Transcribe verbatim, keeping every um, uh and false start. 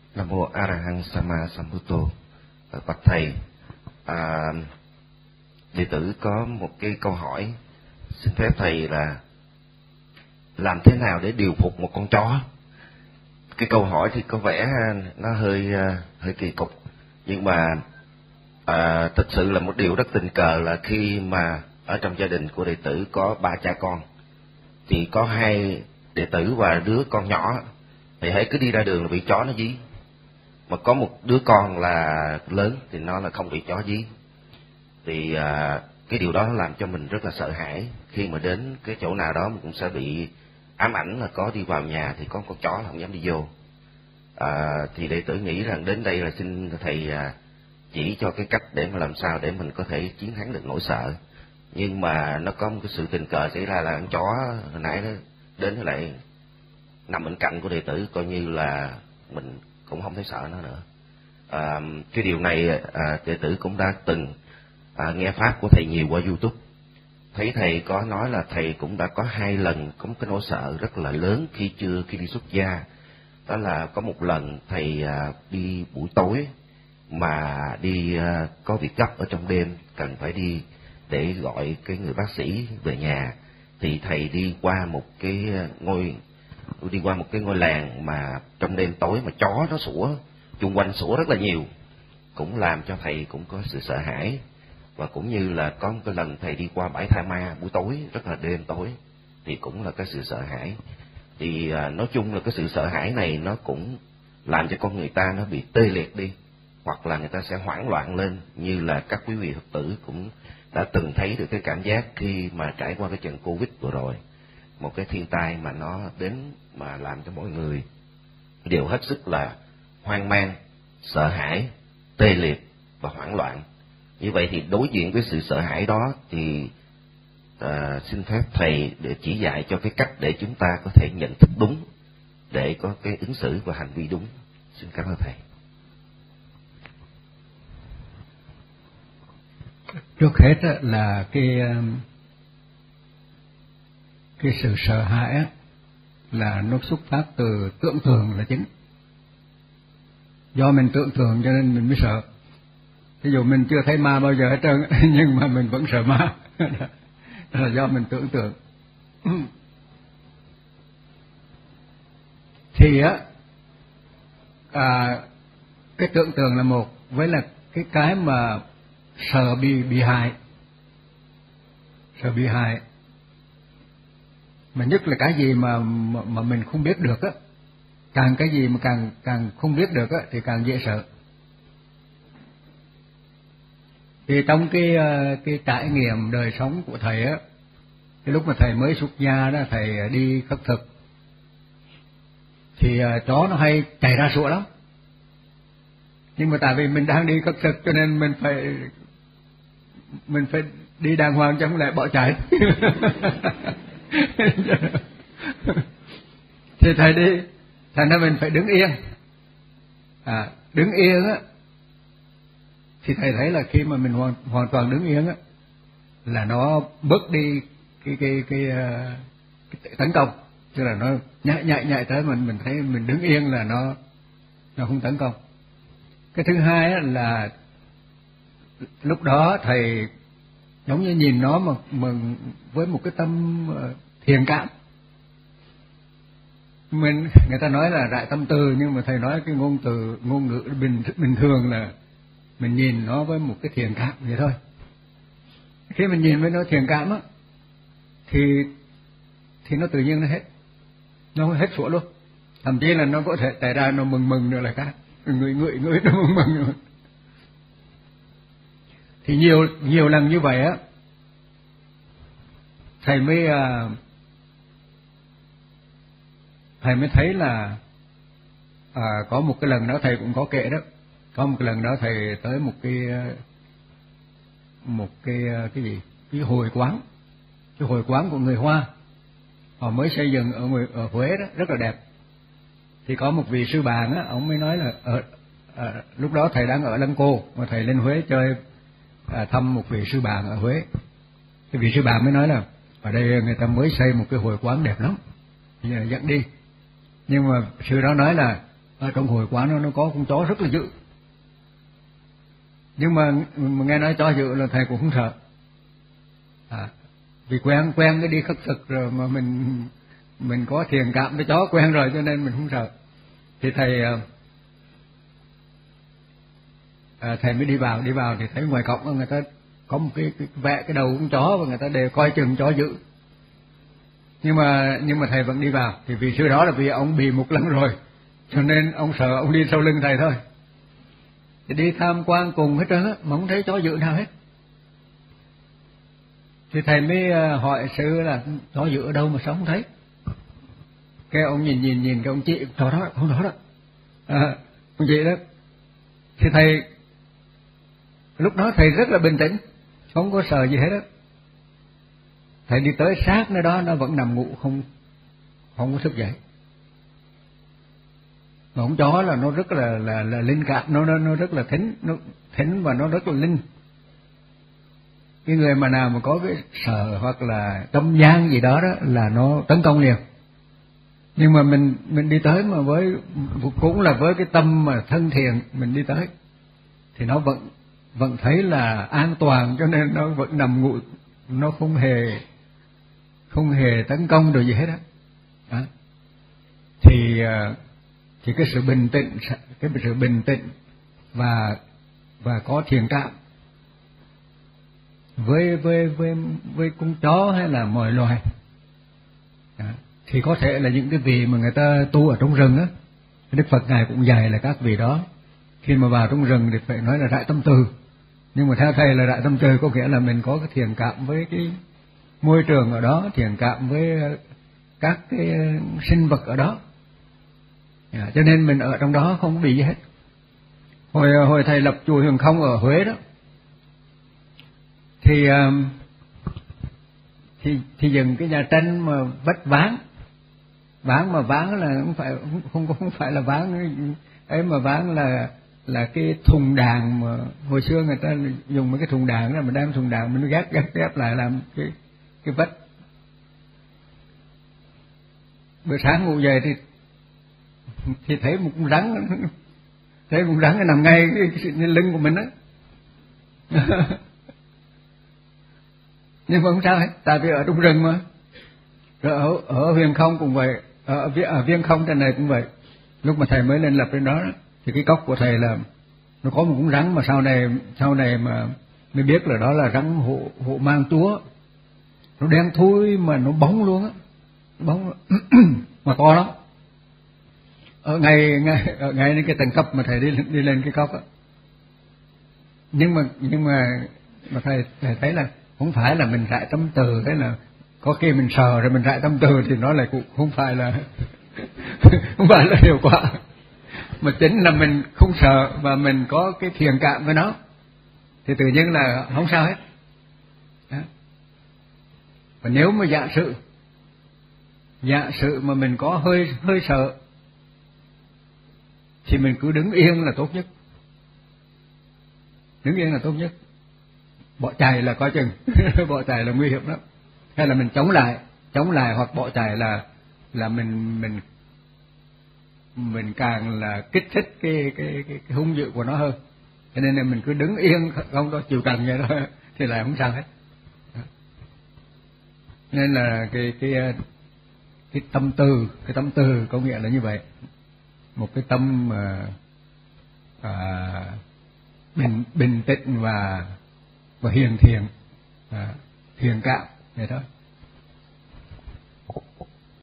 Nam mô A Ra Hăng Sama Sambuddho. Bạch thầy, à, đệ tử có một cái câu hỏi, xin phép thầy là làm thế nào để điều phục một con chó? Cái câu hỏi thì có vẻ nó hơi hơi kỳ cục, nhưng mà à, thực sự là một điều rất tình cờ là khi mà ở trong gia đình của đệ tử có ba cha con, thì có hai đệ tử và đứa con nhỏ, thì hãy cứ đi ra đường là bị chó nó dí. Mà có một đứa con là lớn thì nó là không bị chó dí. Thì à, cái điều đó làm cho mình rất là sợ hãi. Khi mà đến cái chỗ nào đó mình cũng sẽ bị ám ảnh là có đi vào nhà thì có con chó là không dám đi vô. À, thì đệ tử nghĩ rằng đến đây là xin thầy à, chỉ cho cái cách để mà làm sao để mình có thể chiến thắng được nỗi sợ. Nhưng mà nó có một cái sự tình cờ xảy ra là con chó hồi nãy nó đến nó lại nằm bên cạnh của đệ tử, coi như là mình cũng không thấy sợ nó nữa. À, cái điều này à, đệ tử cũng đã từng à, nghe pháp của thầy nhiều qua YouTube. Thấy thầy có nói là thầy cũng đã có hai lần có một cái nỗi sợ rất là lớn khi chưa khi đi xuất gia. Đó là có một lần thầy à, đi buổi tối mà đi à, có việc gấp ở trong đêm, cần phải đi để gọi cái người bác sĩ về nhà, thì thầy đi qua một cái ngôi đi qua một cái ngôi làng mà trong đêm tối mà chó nó sủa chung quanh, sủa rất là nhiều, cũng làm cho thầy cũng có sự sợ hãi. Và cũng như là có một cái lần thầy đi qua bãi tha ma buổi tối, rất là đêm tối, thì cũng là cái sự sợ hãi. Thì à, nói chung là cái sự sợ hãi này nó cũng làm cho con người ta nó bị tê liệt đi, hoặc là người ta sẽ hoảng loạn lên, như là các quý vị Phật tử cũng đã từng thấy được cái cảm giác khi mà trải qua cái trận Covid vừa rồi, một cái thiên tai mà nó đến mà làm cho mọi người đều hết sức là hoang mang, sợ hãi, tê liệt và hoảng loạn. Như vậy thì đối diện với sự sợ hãi đó thì à, xin phép thầy để chỉ dạy cho cái cách để chúng ta có thể nhận thức đúng, để có cái ứng xử và hành vi đúng. Xin cảm ơn thầy. Trước hết là cái cái sự sợ hãi là nó xuất phát từ tưởng tượng là chính. Do mình tưởng tượng cho nên mình mới sợ. Ví dụ mình chưa thấy ma bao giờ hết trơn, nhưng mà mình vẫn sợ ma. Đó là do mình tưởng tượng. Thì á, à, cái tưởng tượng là một, với là cái cái mà sợ bị bị hại, sợ bị hại, mà nhất là cái gì mà mà, mà mình không biết được á, càng cái gì mà càng càng không biết được á thì càng dễ sợ. Thì trong cái cái trải nghiệm đời sống của thầy á, cái lúc mà thầy mới xuất gia đó, thầy đi khất thực, thì chó nó hay chạy ra sủa lắm. Nhưng mà tại vì mình đang đi khất thực cho nên mình phải mình phải đi đàng hoàng chứ không lại bỏ chạy. Thì thầy đi, thành ra mình phải đứng yên. À, đứng yên á, thì thầy thấy là khi mà mình hoàn, hoàn toàn đứng yên á, là nó bớt đi cái cái cái, cái, cái tấn công, tức là nó nhảy nhảy nhảy tới mình, mình thấy mình đứng yên là nó nó không tấn công. Cái thứ hai á là lúc đó thầy giống như nhìn nó mà, mà với một cái tâm thiện cảm. Mình người ta nói là rải tâm từ, nhưng mà thầy nói cái ngôn từ ngôn ngữ bình bình thường là mình nhìn nó với một cái thiện cảm vậy thôi. Khi mình nhìn với nó thiện cảm á, thì thì nó tự nhiên nó hết, nó hết sủa luôn. Thậm chí là nó có thể tại ra nó mừng mừng nữa là khác, người người người nó mừng mừng nữa. Thì nhiều nhiều lần như vậy á, thầy mới thầy mới thấy là à, có một cái lần đó thầy cũng có kể đó, có một cái lần đó thầy tới một cái một cái cái gì cái hội quán, cái hội quán của người Hoa, họ mới xây dựng ở người, ở Huế đó, rất là đẹp. Thì có một vị sư bạn á, ông mới nói là ở à, lúc đó thầy đang ở Lăng Cô mà thầy lên Huế chơi, à, thăm một vị sư bạn ở Huế. Cái vị sư bạn mới nói là ở đây người ta mới xây một cái hội quán đẹp lắm, giờ dẫn đi. Nhưng mà sư đó nói là ở trong hội quán nó nó có con chó rất là dữ, nhưng mà, mà nghe nói chó dữ là thầy cũng không sợ, à, vì quen quen cái đi khất thực rồi, mà mình mình có thiện cảm với chó quen rồi cho nên mình không sợ. Thì thầy à, thầy mới đi vào đi vào thì thấy ngoài cổng người ta có một cái, cái vẽ cái đầu con chó và người ta đều coi chừng chó dữ, nhưng mà nhưng mà thầy vẫn đi vào. Thì vì sư đó là vì ông bị một lần rồi cho nên ông sợ, ông đi sau lưng thầy thôi. Thì đi tham quan cùng hết trơn á mà không thấy chó dữ nào hết. Thì thầy mới hỏi sư là chó dữ ở đâu mà sao không thấy. Cái ông nhìn nhìn nhìn cái ông chị chó đó không đó đó à, ông chị đó. Thì thầy lúc đó thầy rất là bình tĩnh, không có sợ gì hết á. Thầy đi tới sát nơi đó nó vẫn nằm ngủ, không không có thức dậy. Mà con chó là nó rất là là là linh cảm, nó nó nó rất là thính, nó thính và nó rất là linh. Cái người mà nào mà có cái sợ hoặc là tâm gian gì đó đó là nó tấn công liền. Nhưng mà mình mình đi tới mà với cũng là với cái tâm mà thân thiện mình đi tới thì nó vẫn vẫn thấy là an toàn, cho nên nó vẫn nằm ngủ, nó không hề không hề tấn công được gì hết á. Đó. Thì thì cái sự bình tĩnh, cái sự bình tĩnh và và có thiện cảm với với với với con chó hay là mọi loài. Đó. Thì có thể là những cái vị mà người ta tu ở trong rừng á, Đức Phật ngài cũng dạy là các vị đó khi mà vào trong rừng thì phải nói là đại tâm từ. Nhưng mà theo thầy là đại tâm từ có nghĩa là mình có cái thiện cảm với cái môi trường ở đó, thiện cảm với các cái sinh vật ở đó. À, cho nên mình ở trong đó không bị gì hết. Hồi hồi thầy lập chùa Huyền Không ở Huế đó, thì thì thì dừng cái nhà tranh mà vách ván, ván mà ván là không phải không không phải là ván ấy, mà ván là là cái thùng đàn mà hồi xưa người ta dùng mấy cái thùng đàn đó, mà đem thùng đàn mình ghép ghép ghép lại làm cái cái vách. Bữa sáng ngủ dậy thì thì thấy một con rắn, thấy một con rắn nằm ngay cái, cái, cái lưng của mình đó. Nhưng mà không sao hết, tại vì ở trong rừng mà. Rồi ở, ở Huyền Không cũng vậy, ở, ở Viên Không trên này cũng vậy. Lúc mà thầy mới lên lập trên đó thì cái cốc của thầy là nó có một con rắn mà sau này sau này mà mới biết là đó là rắn hộ hộ mang túa. Nó đen thui mà nó bóng luôn á, bóng mà to lắm. Ở ngay ngay ở ngay đến cái tầng cấp mà thầy đi đi lên cái cốc á. Nhưng mà nhưng mà mà thầy thầy thấy là không phải là mình rải tâm từ, thế là có khi mình sờ rồi mình rải tâm từ thì nó lại cũng không phải là không phải là hiệu quả, mà chính là mình không sợ và mình có cái thiện cảm với nó thì tự nhiên là không sao hết. Đó. Và nếu mà giả sử giả sử mà mình có hơi hơi sợ thì mình cứ đứng yên là tốt nhất, đứng yên là tốt nhất. Bỏ chạy là coi chừng bỏ chạy là nguy hiểm lắm. Hay là mình chống lại chống lại hoặc bỏ chạy là là mình mình mình càng là kích thích cái cái cái, cái hung dữ của nó hơn. Cho nên là mình cứ đứng yên không có chịu cần vậy đó thì là không sao hết. Nên là cái cái cái tâm từ cái tâm từ có nghĩa là như vậy, một cái tâm mà à, bình bình tĩnh và và hiền thiện, à, thiện cảm vậy đó.